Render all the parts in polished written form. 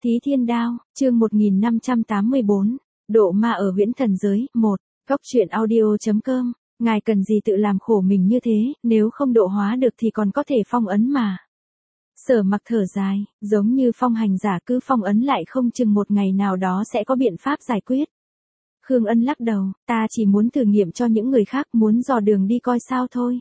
Thí Thiên Đao, chương 1584, độ ma ở huyễn thần giới, 1, góc truyện audio.com, ngài cần gì tự làm khổ mình như thế, nếu không độ hóa được thì còn có thể phong ấn mà. Sở Mặc thở dài, giống như phong hành giả cứ phong ấn lại không chừng một ngày nào đó sẽ có biện pháp giải quyết. Khương Ân lắc đầu, ta chỉ muốn thử nghiệm cho những người khác, muốn dò đường đi coi sao thôi.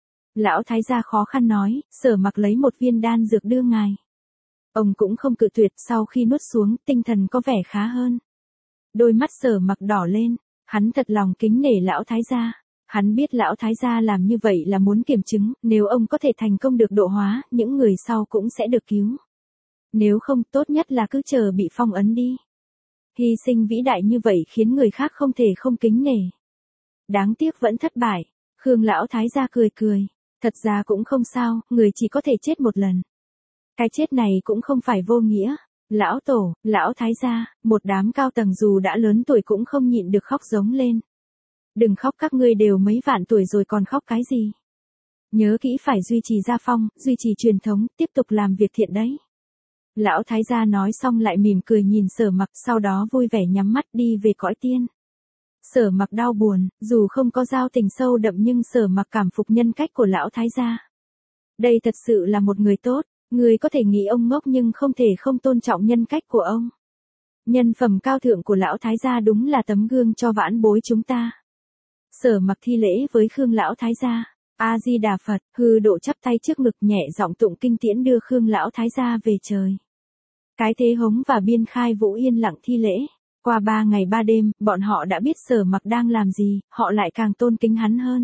Lão thái gia khó khăn nói, Sở Mặc lấy một viên đan dược đưa ngài. Ông cũng không cự tuyệt, sau khi nuốt xuống, tinh thần có vẻ khá hơn. Đôi mắt Sở Mặc đỏ lên, hắn thật lòng kính nể lão thái gia. Hắn biết lão thái gia làm như vậy là muốn kiểm chứng, nếu ông có thể thành công được độ hóa, những người sau cũng sẽ được cứu. Nếu không, tốt nhất là cứ chờ bị phong ấn đi. Hy sinh vĩ đại như vậy khiến người khác không thể không kính nể. Đáng tiếc vẫn thất bại. Khương lão thái gia cười cười. Thật ra cũng không sao, người chỉ có thể chết một lần. Cái chết này cũng không phải vô nghĩa. Lão tổ, lão thái gia, một đám cao tầng dù đã lớn tuổi cũng không nhịn được khóc giống lên. Đừng khóc, các ngươi đều mấy vạn tuổi rồi còn khóc cái gì. Nhớ kỹ phải duy trì gia phong, duy trì truyền thống, tiếp tục làm việc thiện đấy. Lão thái gia nói xong lại mỉm cười nhìn Sở Mặc, sau đó vui vẻ nhắm mắt đi về cõi tiên. Sở Mặc đau buồn, dù không có giao tình sâu đậm nhưng Sở Mặc cảm phục nhân cách của lão thái gia. Đây thật sự là một người tốt, người có thể nghĩ ông ngốc nhưng không thể không tôn trọng nhân cách của ông. Nhân phẩm cao thượng của lão thái gia đúng là tấm gương cho vãn bối chúng ta. Sở Mặc thi lễ với Khương lão thái gia. A Di Đà Phật, hư độ chắp tay trước ngực nhẹ giọng tụng kinh tiễn đưa Khương lão thái gia về trời. Cái Thế Hống và Biên Khai Vũ yên lặng thi lễ. Qua 3 ngày 3 đêm, bọn họ đã biết Sở Mặc đang làm gì, họ lại càng tôn kính hắn hơn.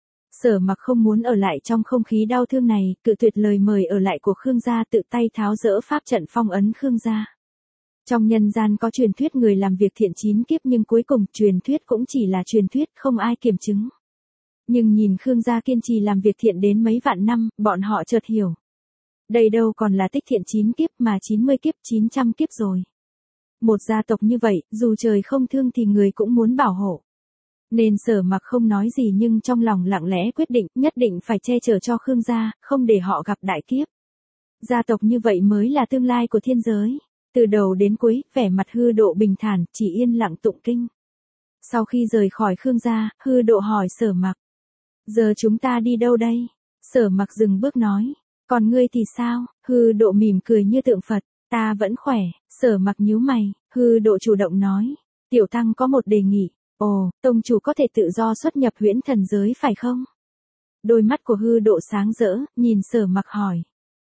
Sở Mặc không muốn ở lại trong không khí đau thương này, cự tuyệt lời mời ở lại của Khương gia, tự tay tháo dỡ pháp trận phong ấn Khương gia. Trong nhân gian có truyền thuyết người làm việc thiện 9 kiếp nhưng cuối cùng truyền thuyết cũng chỉ là truyền thuyết, không ai kiểm chứng. Nhưng nhìn Khương gia kiên trì làm việc thiện đến mấy vạn năm, bọn họ chợt hiểu. Đây đâu còn là tích thiện 9 kiếp mà 90 kiếp, 900 kiếp rồi. Một gia tộc như vậy, dù trời không thương thì người cũng muốn bảo hộ. Nên Sở Mặc không nói gì nhưng trong lòng lặng lẽ quyết định, nhất định phải che chở cho Khương gia, không để họ gặp đại kiếp. Gia tộc như vậy mới là tương lai của thiên giới. Từ đầu đến cuối, vẻ mặt Hư Độ bình thản, chỉ yên lặng tụng kinh. Sau khi rời khỏi Khương gia, Hư Độ hỏi Sở Mặc. Giờ chúng ta đi đâu đây? Sở Mặc dừng bước nói. Còn ngươi thì sao? Hư Độ mỉm cười như tượng Phật. Ta vẫn khỏe. Sở Mặc nhíu mày. Hư Độ chủ động nói. Tiểu tăng có một đề nghị. Ồ, tông chủ có thể tự do xuất nhập huyễn thần giới phải không? Đôi mắt của Hư Độ sáng rỡ, nhìn Sở Mặc hỏi.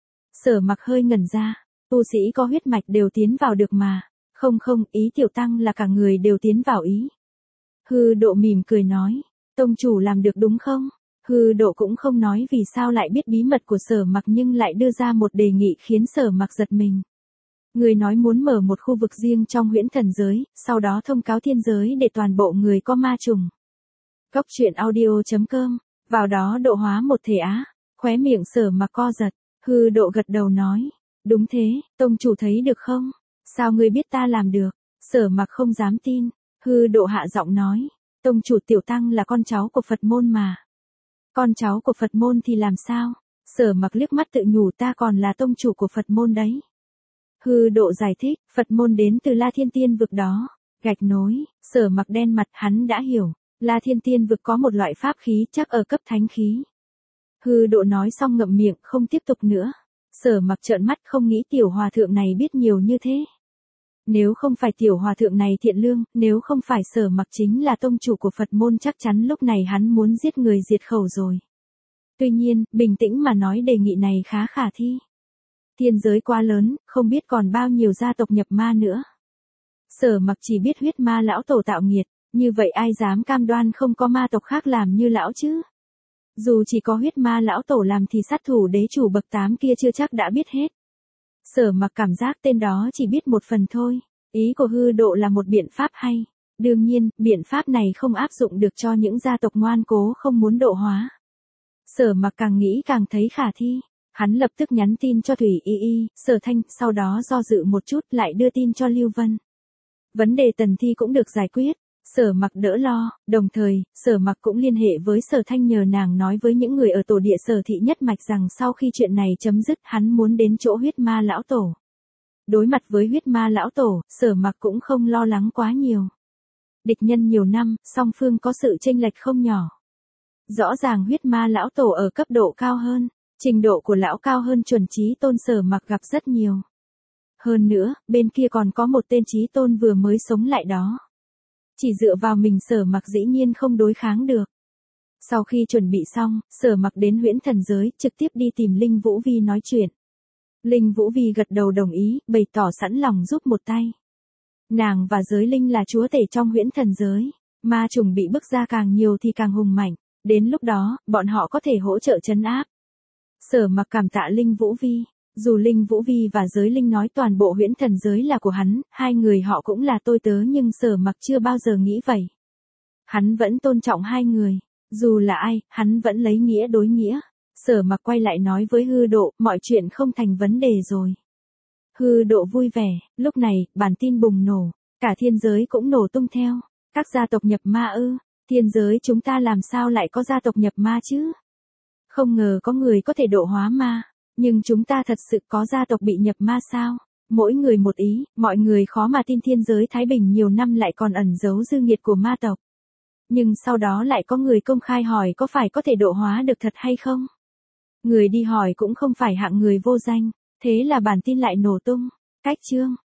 Sở Mặc hơi ngẩn ra. Tu sĩ có huyết mạch đều tiến vào được mà. Không không, ý tiểu tăng là cả người đều tiến vào ý. Hư Độ mỉm cười nói. Tông chủ làm được đúng không? Hư Độ cũng không nói vì sao lại biết bí mật của Sở Mặc nhưng lại đưa ra một đề nghị khiến Sở Mặc giật mình. Người nói muốn mở một khu vực riêng trong huyễn thần giới, sau đó thông cáo thiên giới để toàn bộ người có ma trùng. Góc truyện audio.com, vào đó độ hóa một thể á. Khóe miệng Sở Mặc co giật. Hư Độ gật đầu nói. Đúng thế, tông chủ thấy được không? Sao ngươi biết ta làm được? Sở Mặc không dám tin. Hư Độ hạ giọng nói. Tông chủ tiểu tăng là con cháu của Phật môn mà. Con cháu của Phật môn thì làm sao? Sở Mặc liếc mắt tự nhủ, ta còn là tông chủ của Phật môn đấy. Hư Độ giải thích, Phật môn đến từ La Thiên Tiên vực đó. Gạch nối, Sở Mặc đen mặt, hắn đã hiểu. La Thiên Tiên vực có một loại pháp khí chắc ở cấp thánh khí. Hư Độ nói xong ngậm miệng, không tiếp tục nữa. Sở Mặc trợn mắt, không nghĩ tiểu hòa thượng này biết nhiều như thế. Nếu không phải tiểu hòa thượng này thiện lương, nếu không phải Sở Mặc chính là tông chủ của Phật môn, chắc chắn lúc này hắn muốn giết người diệt khẩu rồi. Tuy nhiên, bình tĩnh mà nói đề nghị này khá khả thi. Thiên giới quá lớn, không biết còn bao nhiêu gia tộc nhập ma nữa. Sở Mặc chỉ biết huyết ma lão tổ tạo nghiệt, như vậy ai dám cam đoan không có ma tộc khác làm như lão chứ? Dù chỉ có huyết ma lão tổ làm thì sát thủ đế chủ bậc 8 kia chưa chắc đã biết hết. Sở Mặc cảm giác tên đó chỉ biết một phần thôi. Ý của Hư Độ là một biện pháp hay. Đương nhiên, biện pháp này không áp dụng được cho những gia tộc ngoan cố không muốn độ hóa. Sở Mặc càng nghĩ càng thấy khả thi. Hắn lập tức nhắn tin cho Thủy Y Y, Sở Thanh, sau đó do dự một chút lại đưa tin cho Lưu Vân. Vấn đề Tần Thi cũng được giải quyết. Sở Mặc đỡ lo, đồng thời, Sở Mặc cũng liên hệ với Sở Thanh nhờ nàng nói với những người ở tổ địa Sở thị nhất mạch rằng sau khi chuyện này chấm dứt hắn muốn đến chỗ huyết ma lão tổ. Đối mặt với huyết ma lão tổ, Sở Mặc cũng không lo lắng quá nhiều. Địch nhân nhiều năm, song phương có sự chênh lệch không nhỏ. Rõ ràng huyết ma lão tổ ở cấp độ cao hơn, trình độ của lão cao hơn chuẩn chí tôn Sở Mặc gặp rất nhiều. Hơn nữa, bên kia còn có một tên chí tôn vừa mới sống lại đó. Chỉ dựa vào mình Sở Mặc dĩ nhiên không đối kháng được. Sau khi chuẩn bị xong, Sở Mặc đến huyễn thần giới, trực tiếp đi tìm Linh Vũ Vi nói chuyện. Linh Vũ Vi gật đầu đồng ý, bày tỏ sẵn lòng giúp một tay. Nàng và giới linh là chúa tể trong huyễn thần giới. Ma trùng bị bức ra càng nhiều thì càng hùng mạnh. Đến lúc đó, bọn họ có thể hỗ trợ trấn áp. Sở Mặc cảm tạ Linh Vũ Vi. Dù Linh Vũ Vi và giới linh nói toàn bộ huyễn thần giới là của hắn, hai người họ cũng là tôi tớ nhưng Sở Mặc chưa bao giờ nghĩ vậy. Hắn vẫn tôn trọng hai người. Dù là ai, hắn vẫn lấy nghĩa đối nghĩa. Sở Mặc quay lại nói với Hư Độ, mọi chuyện không thành vấn đề rồi. Hư Độ vui vẻ, lúc này, bản tin bùng nổ, cả thiên giới cũng nổ tung theo. Các gia tộc nhập ma ư, thiên giới chúng ta làm sao lại có gia tộc nhập ma chứ? Không ngờ có người có thể độ hóa ma, nhưng chúng ta thật sự có gia tộc bị nhập ma sao? Mỗi người một ý, mọi người khó mà tin thiên giới Thái Bình nhiều năm lại còn ẩn giấu dư nghiệt của ma tộc. Nhưng sau đó lại có người công khai hỏi có phải có thể độ hóa được thật hay không? Người đi hỏi cũng không phải hạng người vô danh, thế là bản tin lại nổ tung. Cách chương